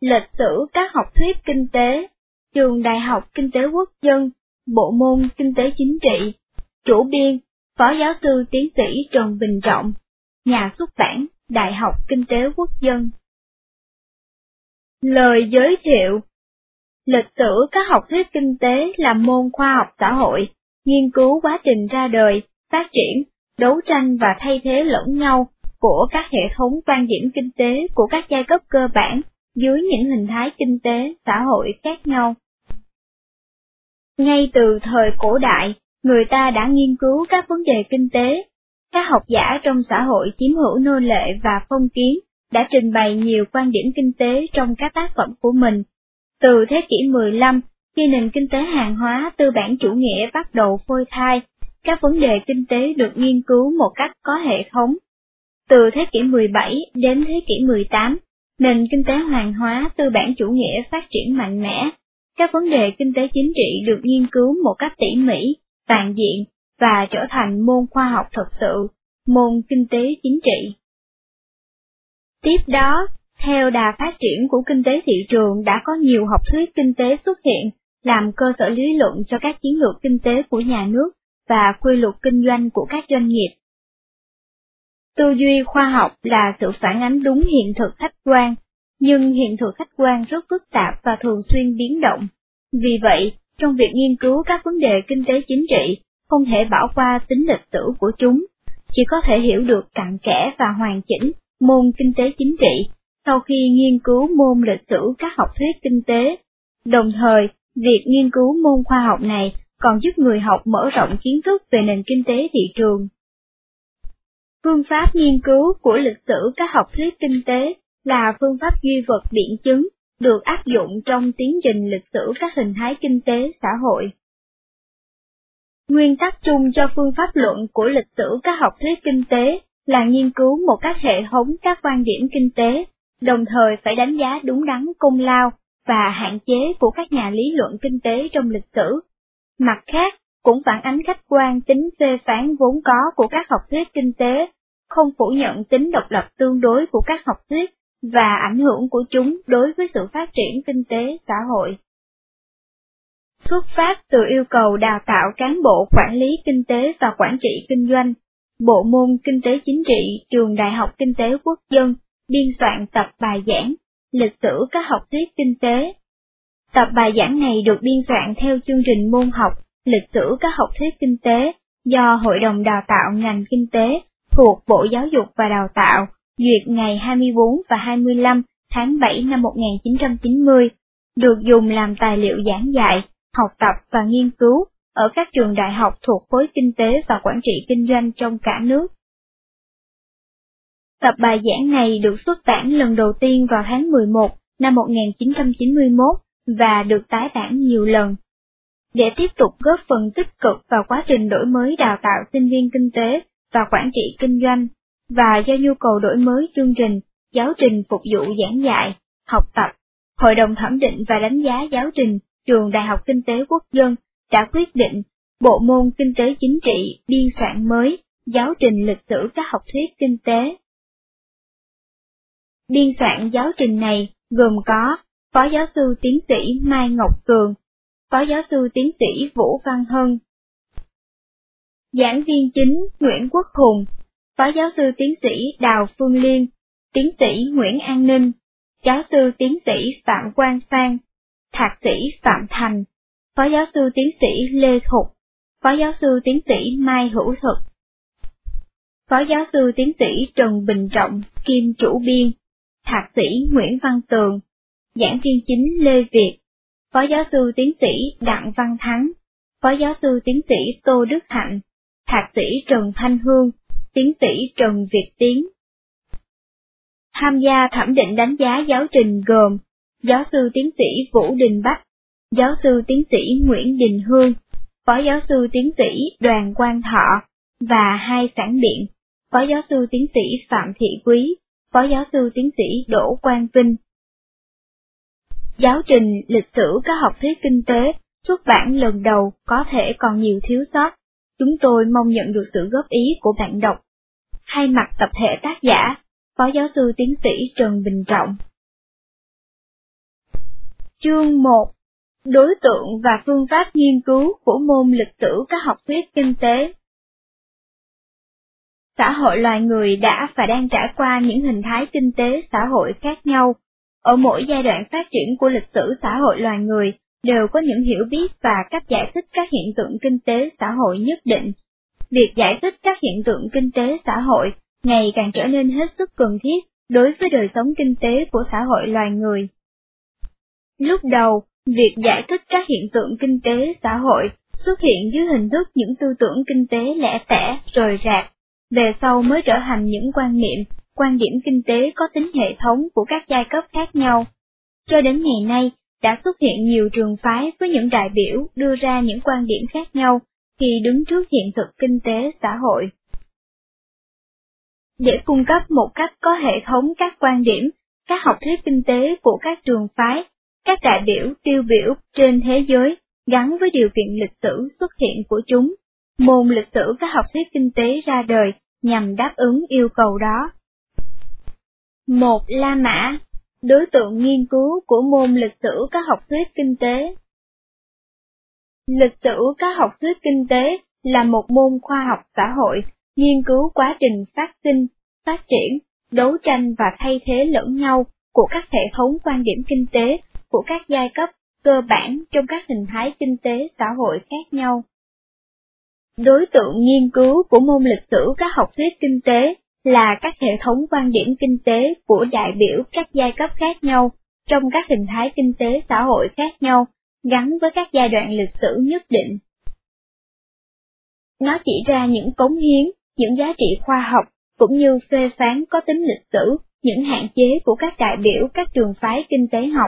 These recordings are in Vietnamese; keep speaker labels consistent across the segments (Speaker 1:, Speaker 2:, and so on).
Speaker 1: Lịch sử các học thuyết kinh tế, Trường Đại học Kinh tế Quốc dân, Bộ môn Kinh tế Chính trị, chủ biên, Phó giáo sư tiến sĩ Trần Bình Trọng, nhà xuất bản, Đại học Kinh tế Quốc dân. Lời giới thiệu. Lịch sử các học thuyết kinh tế là môn khoa học xã hội, nghiên cứu quá trình ra đời, phát triển, đấu tranh và thay thế lẫn nhau của các hệ thống quan điểm kinh tế của các giai cấp cơ bản dưới những hình thái kinh tế, xã hội khác nhau. Ngay từ thời cổ đại, người ta đã nghiên cứu các vấn đề kinh tế. Các học giả trong xã hội chiếm hữu nô lệ và phong kiến đã trình bày nhiều quan điểm kinh tế trong các tác phẩm của mình. Từ thế kỷ 15, khi nền kinh tế hàng hóa tư bản chủ nghĩa bắt đầu phôi thai, các vấn đề kinh tế được nghiên cứu một cách có hệ thống. Từ thế kỷ 17 đến thế kỷ 18, nền kinh tế hàng hóa tư bản chủ nghĩa phát triển mạnh mẽ. Các vấn đề kinh tế chính trị được nghiên cứu một cách tỉ mỉ, toàn diện, và trở thành môn khoa học thực sự, môn kinh tế chính trị. Tiếp đó, theo đà phát triển của kinh tế thị trường đã có nhiều học thuyết kinh tế xuất hiện, làm cơ sở lý luận cho các chiến lược kinh tế của nhà nước và quy luật kinh doanh của các doanh nghiệp. Tư duy khoa học là sự phản ánh đúng hiện thực khách quan, nhưng hiện thực khách quan rất phức tạp và thường xuyên biến động. Vì vậy, trong việc nghiên cứu các vấn đề kinh tế chính trị, không thể bỏ qua tính lịch sử của chúng, chỉ có thể hiểu được cặn kẽ và hoàn chỉnh môn kinh tế chính trị sau khi nghiên cứu môn lịch sử các học thuyết kinh tế. Đồng thời, việc nghiên cứu môn khoa học này còn giúp người học mở rộng kiến thức về nền kinh tế thị trường. Phương pháp nghiên cứu của lịch sử các học thuyết kinh tế là phương pháp duy vật biện chứng, được áp dụng trong tiến trình lịch sử các hình thái kinh tế xã hội. Nguyên tắc chung cho phương pháp luận của lịch sử các học thuyết kinh tế là nghiên cứu một cách hệ thống các quan điểm kinh tế, đồng thời phải đánh giá đúng đắn công lao và hạn chế của các nhà lý luận kinh tế trong lịch sử. Mặt khác, cũng phản ánh khách quan tính phê phán vốn có của các học thuyết kinh tế, không phủ nhận tính độc lập tương đối của các học thuyết và ảnh hưởng của chúng đối với sự phát triển kinh tế xã hội. Xuất phát từ yêu cầu đào tạo cán bộ quản lý kinh tế và quản trị kinh doanh, Bộ môn Kinh tế Chính trị Trường Đại học Kinh tế Quốc dân biên soạn tập bài giảng, lịch sử các học thuyết kinh tế. Tập bài giảng này được biên soạn theo chương trình môn học, lịch sử các học thuyết kinh tế, do Hội đồng Đào tạo ngành kinh tế thuộc Bộ Giáo dục và Đào tạo duyệt ngày 24 và 25 tháng 7 năm 1990, được dùng làm tài liệu giảng dạy, học tập và nghiên cứu ở các trường đại học thuộc khối kinh tế và quản trị kinh doanh trong cả nước. Tập bài giảng này được xuất bản lần đầu tiên vào tháng 11 năm 1991 và được tái bản nhiều lần. Để tiếp tục góp phần tích cực vào quá trình đổi mới đào tạo sinh viên kinh tế và quản trị kinh doanh, và do nhu cầu đổi mới chương trình, giáo trình phục vụ giảng dạy, học tập, Hội đồng thẩm định và đánh giá giáo trình Trường Đại học Kinh tế Quốc dân đã quyết định Bộ môn Kinh tế Chính trị biên soạn mới giáo trình lịch sử các học thuyết kinh tế. Biên soạn giáo trình này gồm có Phó giáo sư tiến sĩ Mai Ngọc Cường, Phó giáo sư tiến sĩ Vũ Văn Hân, giảng viên chính Nguyễn Quốc Hùng, Phó giáo sư tiến sĩ Đào Phương Liên, tiến sĩ Nguyễn An Ninh, giáo sư tiến sĩ Phạm Quang Phan, thạc sĩ Phạm Thành, Phó giáo sư tiến sĩ Lê Thục, Phó giáo sư tiến sĩ Mai Hữu Thực, Phó giáo sư tiến sĩ Trần Bình Trọng kiêm chủ biên, thạc sĩ Nguyễn Văn Tường, giảng viên chính Lê Việt, Phó giáo sư tiến sĩ Đặng Văn Thắng, Phó giáo sư tiến sĩ Tô Đức Hạnh, thạc sĩ Trần Thanh Hương, tiến sĩ Trần Việt Tiến. Tham gia thẩm định đánh giá giáo trình gồm giáo sư tiến sĩ Vũ Đình Bách, giáo sư tiến sĩ Nguyễn Đình Hương, Phó giáo sư tiến sĩ Đoàn Quang Thọ, và 2 phản biện, Phó giáo sư tiến sĩ Phạm Thị Quý, Phó giáo sư tiến sĩ Đỗ Quang Vinh. Giáo trình lịch sử các học thuyết kinh tế xuất bản lần đầu có thể còn nhiều thiếu sót, chúng tôi mong nhận được sự góp ý của bạn đọc. Thay mặt tập thể tác giả, Phó giáo sư tiến sĩ Trần Bình Trọng. Chương 1. Đối tượng và phương pháp nghiên cứu của môn lịch sử các học thuyết kinh tế. Xã hội loài người đã và đang trải qua những hình thái kinh tế xã hội khác nhau. Ở mỗi giai đoạn phát triển của lịch sử xã hội loài người đều có những hiểu biết và cách giải thích các hiện tượng kinh tế xã hội nhất định. Việc giải thích các hiện tượng kinh tế xã hội ngày càng trở nên hết sức cần thiết đối với đời sống kinh tế của xã hội loài người. Lúc đầu, việc giải thích các hiện tượng kinh tế xã hội xuất hiện dưới hình thức những tư tưởng kinh tế lẻ tẻ, rời rạc, về sau mới trở thành những quan điểm kinh tế có tính hệ thống của các giai cấp khác nhau. Cho đến ngày nay, đã xuất hiện nhiều trường phái với những đại biểu đưa ra những quan điểm khác nhau khi đứng trước hiện thực kinh tế xã hội. Để cung cấp một cách có hệ thống các quan điểm, các học thuyết kinh tế của các trường phái, các đại biểu tiêu biểu trên thế giới gắn với điều kiện lịch sử xuất hiện của chúng, môn lịch sử các học thuyết kinh tế ra đời nhằm đáp ứng yêu cầu đó. 1. La Mã, đối tượng nghiên cứu của môn lịch sử các học thuyết kinh tế. Lịch sử các học thuyết kinh tế là một môn khoa học xã hội, nghiên cứu quá trình phát sinh, phát triển, đấu tranh và thay thế lẫn nhau của các hệ thống quan điểm kinh tế của các giai cấp cơ bản trong các hình thái kinh tế xã hội khác nhau. Đối tượng nghiên cứu của môn lịch sử các học thuyết kinh tế là các hệ thống quan điểm kinh tế của đại biểu các giai cấp khác nhau trong các hình thái kinh tế xã hội khác nhau, gắn với các giai đoạn lịch sử nhất định. Nó chỉ ra những cống hiến, những giá trị khoa học, cũng như phê phán có tính lịch sử, những hạn chế của các đại biểu các trường phái kinh tế học.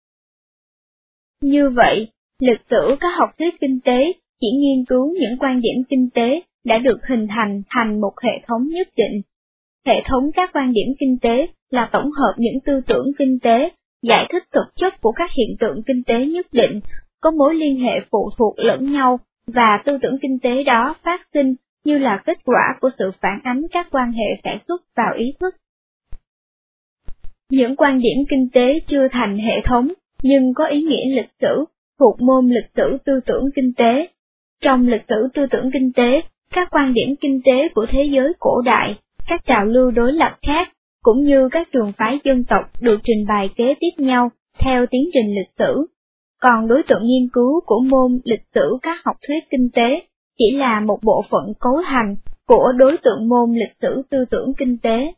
Speaker 1: Như vậy, lịch sử các học thuyết kinh tế chỉ nghiên cứu những quan điểm kinh tế đã được hình thành một hệ thống nhất định. Hệ thống các quan điểm kinh tế là tổng hợp những tư tưởng kinh tế, giải thích thực chất của các hiện tượng kinh tế nhất định, có mối liên hệ phụ thuộc lẫn nhau, và tư tưởng kinh tế đó phát sinh như là kết quả của sự phản ánh các quan hệ sản xuất vào ý thức. Những quan điểm kinh tế chưa thành hệ thống, nhưng có ý nghĩa lịch sử, thuộc môn lịch sử tư tưởng kinh tế. Trong lịch sử tư tưởng kinh tế, các quan điểm kinh tế của thế giới cổ đại, các trào lưu đối lập khác, cũng như các trường phái dân tộc được trình bày kế tiếp nhau theo tiến trình lịch sử. Còn đối tượng nghiên cứu của môn lịch sử các học thuyết kinh tế chỉ là một bộ phận cấu thành của đối tượng môn lịch sử tư tưởng kinh tế.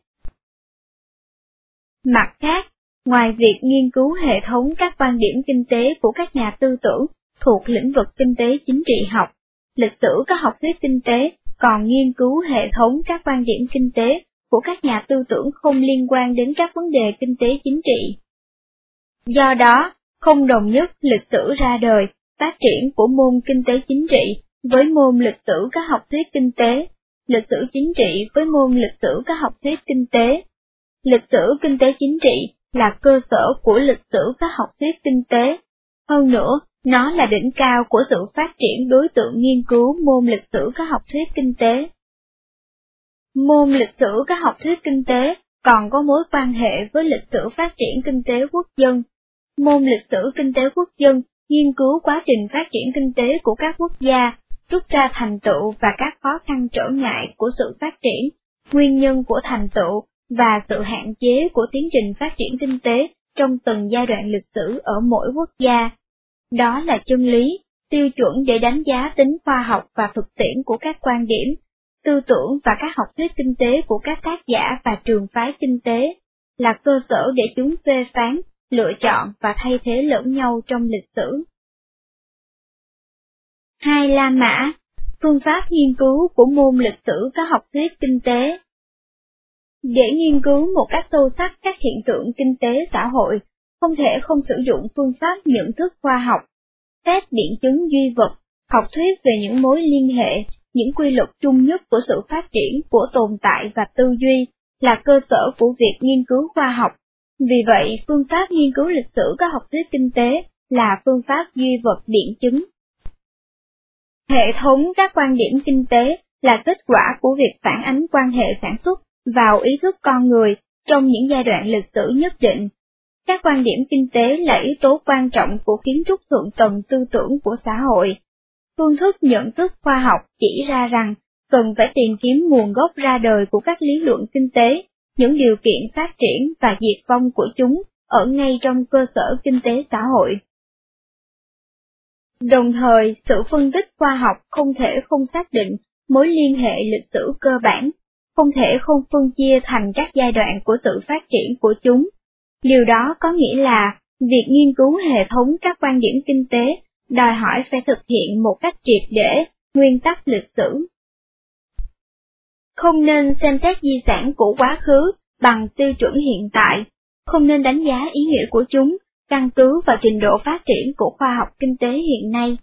Speaker 1: Mặt khác, ngoài việc nghiên cứu hệ thống các quan điểm kinh tế của các nhà tư tưởng thuộc lĩnh vực kinh tế chính trị học, lịch sử các học thuyết kinh tế còn nghiên cứu hệ thống các quan điểm kinh tế của các nhà tư tưởng không liên quan đến các vấn đề kinh tế chính trị. Do đó, không đồng nhất lịch sử ra đời, phát triển của môn kinh tế chính trị với môn lịch sử các học thuyết kinh tế, lịch sử chính trị với môn lịch sử các học thuyết kinh tế. Lịch sử kinh tế chính trị là cơ sở của lịch sử các học thuyết kinh tế. Hơn nữa, nó là đỉnh cao của sự phát triển đối tượng nghiên cứu môn lịch sử các học thuyết kinh tế. Môn lịch sử các học thuyết kinh tế còn có mối quan hệ với lịch sử phát triển kinh tế quốc dân. Môn lịch sử kinh tế quốc dân nghiên cứu quá trình phát triển kinh tế của các quốc gia, rút ra thành tựu và các khó khăn trở ngại của sự phát triển, nguyên nhân của thành tựu và sự hạn chế của tiến trình phát triển kinh tế trong từng giai đoạn lịch sử ở mỗi quốc gia. Đó là chân lý, tiêu chuẩn để đánh giá tính khoa học và thực tiễn của các quan điểm, tư tưởng và các học thuyết kinh tế của các tác giả và trường phái kinh tế, là cơ sở để chúng phê phán, lựa chọn và thay thế lẫn nhau trong lịch sử. 2. La Mã, phương pháp nghiên cứu của môn lịch sử các học thuyết kinh tế. Để nghiên cứu một cách sâu sắc các hiện tượng kinh tế xã hội, không thể không sử dụng phương pháp nhận thức khoa học, phép biện chứng duy vật, học thuyết về những mối liên hệ, những quy luật chung nhất của sự phát triển của tồn tại và tư duy, là cơ sở của việc nghiên cứu khoa học. Vì vậy, phương pháp nghiên cứu lịch sử các học thuyết kinh tế là phương pháp duy vật biện chứng. Hệ thống các quan điểm kinh tế là kết quả của việc phản ánh quan hệ sản xuất vào ý thức con người trong những giai đoạn lịch sử nhất định. Các quan điểm kinh tế là yếu tố quan trọng của kiến trúc thượng tầng tư tưởng của xã hội. Phương thức nhận thức khoa học chỉ ra rằng cần phải tìm kiếm nguồn gốc ra đời của các lý luận kinh tế, những điều kiện phát triển và diệt vong của chúng ở ngay trong cơ sở kinh tế xã hội. Đồng thời, sự phân tích khoa học không thể không xác định mối liên hệ lịch sử cơ bản, không thể không phân chia thành các giai đoạn của sự phát triển của chúng. Điều đó có nghĩa là, việc nghiên cứu hệ thống các quan điểm kinh tế đòi hỏi phải thực hiện một cách triệt để nguyên tắc lịch sử. Không nên xem xét di sản của quá khứ bằng tiêu chuẩn hiện tại, không nên đánh giá ý nghĩa của chúng căn cứ vào trình độ phát triển của khoa học kinh tế hiện nay.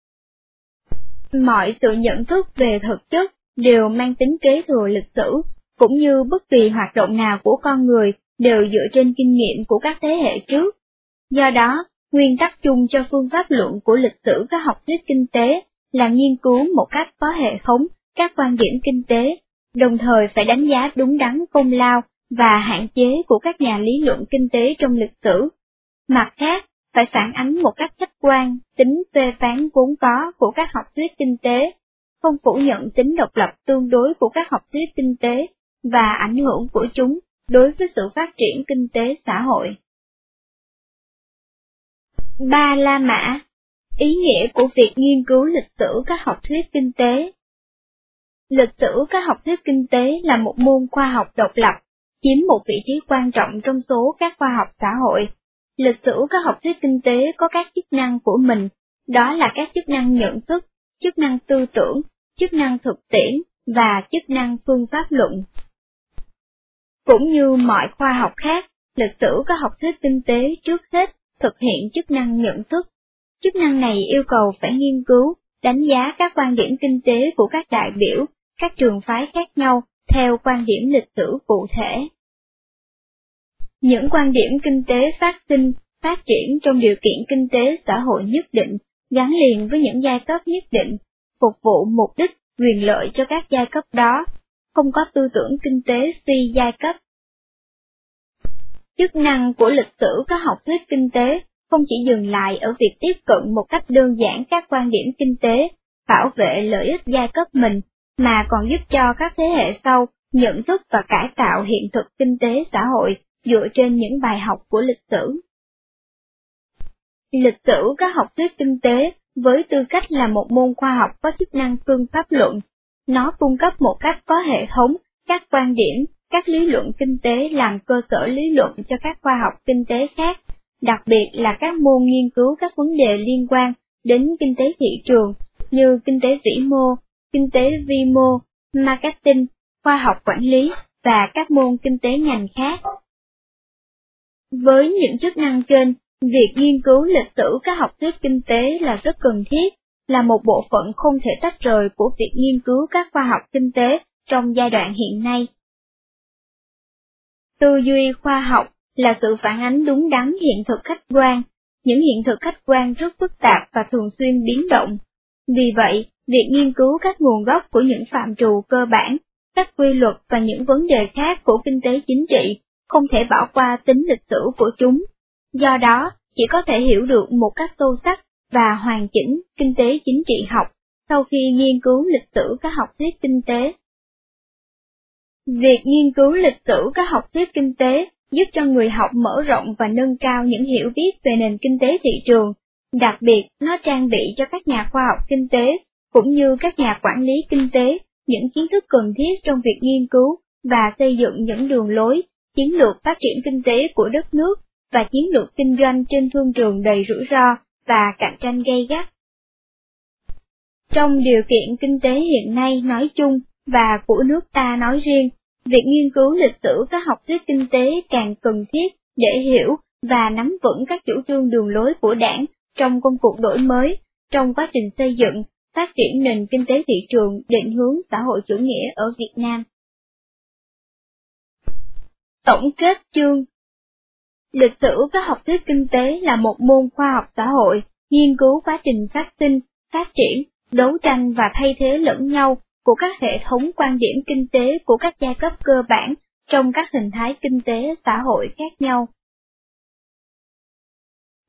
Speaker 1: Mọi sự nhận thức về thực chất đều mang tính kế thừa lịch sử, cũng như bất kỳ hoạt động nào của con người đều dựa trên kinh nghiệm của các thế hệ trước. Do đó, nguyên tắc chung cho phương pháp luận của lịch sử các học thuyết kinh tế là nghiên cứu một cách có hệ thống các quan điểm kinh tế, đồng thời phải đánh giá đúng đắn công lao và hạn chế của các nhà lý luận kinh tế trong lịch sử. Mặt khác, phải phản ánh một cách khách quan tính phê phán vốn có của các học thuyết kinh tế, không phủ nhận tính độc lập tương đối của các học thuyết kinh tế và ảnh hưởng của chúng đối với sự phát triển kinh tế xã hội. Ba La Mã. Ý nghĩa của việc nghiên cứu lịch sử các học thuyết kinh tế. Lịch sử các học thuyết kinh tế là một môn khoa học độc lập, chiếm một vị trí quan trọng trong số các khoa học xã hội. Lịch sử các học thuyết kinh tế có các chức năng của mình, đó là các chức năng nhận thức, chức năng tư tưởng, chức năng thực tiễn và chức năng phương pháp luận. Cũng như mọi khoa học khác, lịch sử các học thuyết kinh tế trước hết thực hiện chức năng nhận thức. Chức năng này yêu cầu phải nghiên cứu, đánh giá các quan điểm kinh tế của các đại biểu, các trường phái khác nhau, theo quan điểm lịch sử cụ thể. Những quan điểm kinh tế phát sinh, phát triển trong điều kiện kinh tế xã hội nhất định, gắn liền với những giai cấp nhất định, phục vụ mục đích, quyền lợi cho các giai cấp đó, không có tư tưởng kinh tế phi giai cấp. Chức năng của lịch sử các học thuyết kinh tế không chỉ dừng lại ở việc tiếp cận một cách đơn giản các quan điểm kinh tế, bảo vệ lợi ích giai cấp mình, mà còn giúp cho các thế hệ sau nhận thức và cải tạo hiện thực kinh tế xã hội dựa trên những bài học của lịch sử. Lịch sử các học thuyết kinh tế với tư cách là một môn khoa học có chức năng phương pháp luận, nó cung cấp một cách có hệ thống các quan điểm, các lý luận kinh tế làm cơ sở lý luận cho các khoa học kinh tế khác, đặc biệt là các môn nghiên cứu các vấn đề liên quan đến kinh tế thị trường như kinh tế vĩ mô, kinh tế vi mô, marketing, khoa học quản lý và các môn kinh tế ngành khác. Với những chức năng trên, việc nghiên cứu lịch sử các học thuyết kinh tế là rất cần thiết, là một bộ phận không thể tách rời của việc nghiên cứu các khoa học kinh tế trong giai đoạn hiện nay. Tư duy khoa học là sự phản ánh đúng đắn hiện thực khách quan, những hiện thực khách quan rất phức tạp và thường xuyên biến động. Vì vậy, việc nghiên cứu các nguồn gốc của những phạm trù cơ bản, các quy luật và những vấn đề khác của kinh tế chính trị không thể bỏ qua tính lịch sử của chúng. Do đó, chỉ có thể hiểu được một cách sâu sắc và hoàn chỉnh kinh tế chính trị học sau khi nghiên cứu lịch sử các học thuyết kinh tế. Việc nghiên cứu lịch sử các học thuyết kinh tế giúp cho người học mở rộng và nâng cao những hiểu biết về nền kinh tế thị trường, đặc biệt nó trang bị cho các nhà khoa học kinh tế, cũng như các nhà quản lý kinh tế, những kiến thức cần thiết trong việc nghiên cứu và xây dựng những đường lối, chiến lược phát triển kinh tế của đất nước và chiến lược kinh doanh trên thương trường đầy rủi ro và cạnh tranh gay gắt. Trong điều kiện kinh tế hiện nay nói chung và của nước ta nói riêng, việc nghiên cứu lịch sử các học thuyết kinh tế càng cần thiết để hiểu và nắm vững các chủ trương đường lối của Đảng trong công cuộc đổi mới, trong quá trình xây dựng, phát triển nền kinh tế thị trường định hướng xã hội chủ nghĩa ở Việt Nam. Tổng kết chương. Lịch sử các học thuyết kinh tế là một môn khoa học xã hội, nghiên cứu quá trình phát sinh, phát triển, đấu tranh và thay thế lẫn nhau của các hệ thống quan điểm kinh tế của các giai cấp cơ bản trong các hình thái kinh tế xã hội khác nhau.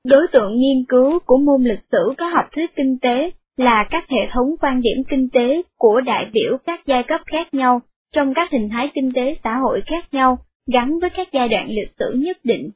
Speaker 1: Đối tượng nghiên cứu của môn lịch sử có học thuyết kinh tế là các hệ thống quan điểm kinh tế của đại biểu các giai cấp khác nhau trong các hình thái kinh tế xã hội khác nhau, gắn với các giai đoạn lịch sử nhất định.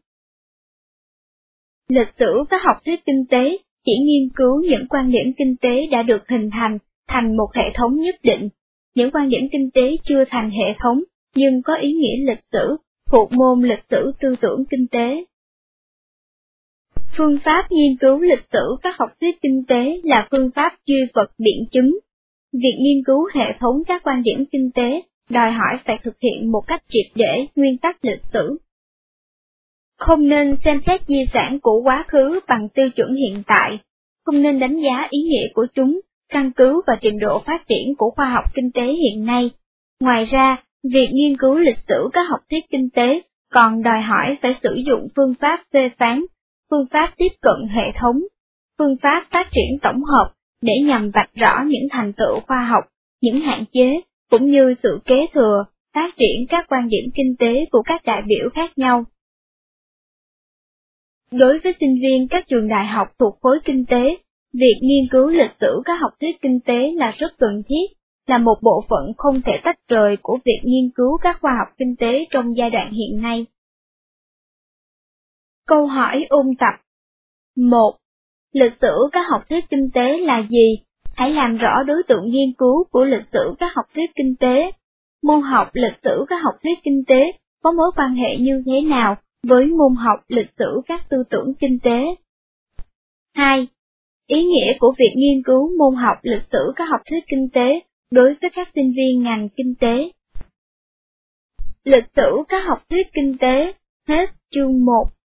Speaker 1: Lịch sử có học thuyết kinh tế chỉ nghiên cứu những quan điểm kinh tế đã được hình thành một hệ thống nhất định. Những quan điểm kinh tế chưa thành hệ thống, nhưng có ý nghĩa lịch sử, thuộc môn lịch sử tư tưởng kinh tế. Phương pháp nghiên cứu lịch sử các học thuyết kinh tế là phương pháp duy vật biện chứng. Việc nghiên cứu hệ thống các quan điểm kinh tế đòi hỏi phải thực hiện một cách triệt để nguyên tắc lịch sử. Không nên xem xét di sản của quá khứ bằng tiêu chuẩn hiện tại, không nên đánh giá ý nghĩa của chúng, căn cứ vào trình độ phát triển của khoa học kinh tế hiện nay. Ngoài ra, việc nghiên cứu lịch sử các học thuyết kinh tế còn đòi hỏi phải sử dụng phương pháp phê phán, phương pháp tiếp cận hệ thống, phương pháp phát triển tổng hợp để nhằm vạch rõ những thành tựu khoa học, những hạn chế, cũng như sự kế thừa, phát triển các quan điểm kinh tế của các đại biểu khác nhau. Đối với sinh viên các trường đại học thuộc khối kinh tế, việc nghiên cứu lịch sử các học thuyết kinh tế là rất cần thiết, là một bộ phận không thể tách rời của việc nghiên cứu các khoa học kinh tế trong giai đoạn hiện nay. Câu hỏi ôn tập 1. Lịch sử các học thuyết kinh tế là gì? Hãy làm rõ đối tượng nghiên cứu của lịch sử các học thuyết kinh tế. Môn học lịch sử các học thuyết kinh tế có mối quan hệ như thế nào với môn học lịch sử các tư tưởng kinh tế? 2. Ý nghĩa của việc nghiên cứu môn học lịch sử các học thuyết kinh tế đối với các sinh viên ngành kinh tế. Lịch sử các học thuyết kinh tế, hết chương 1.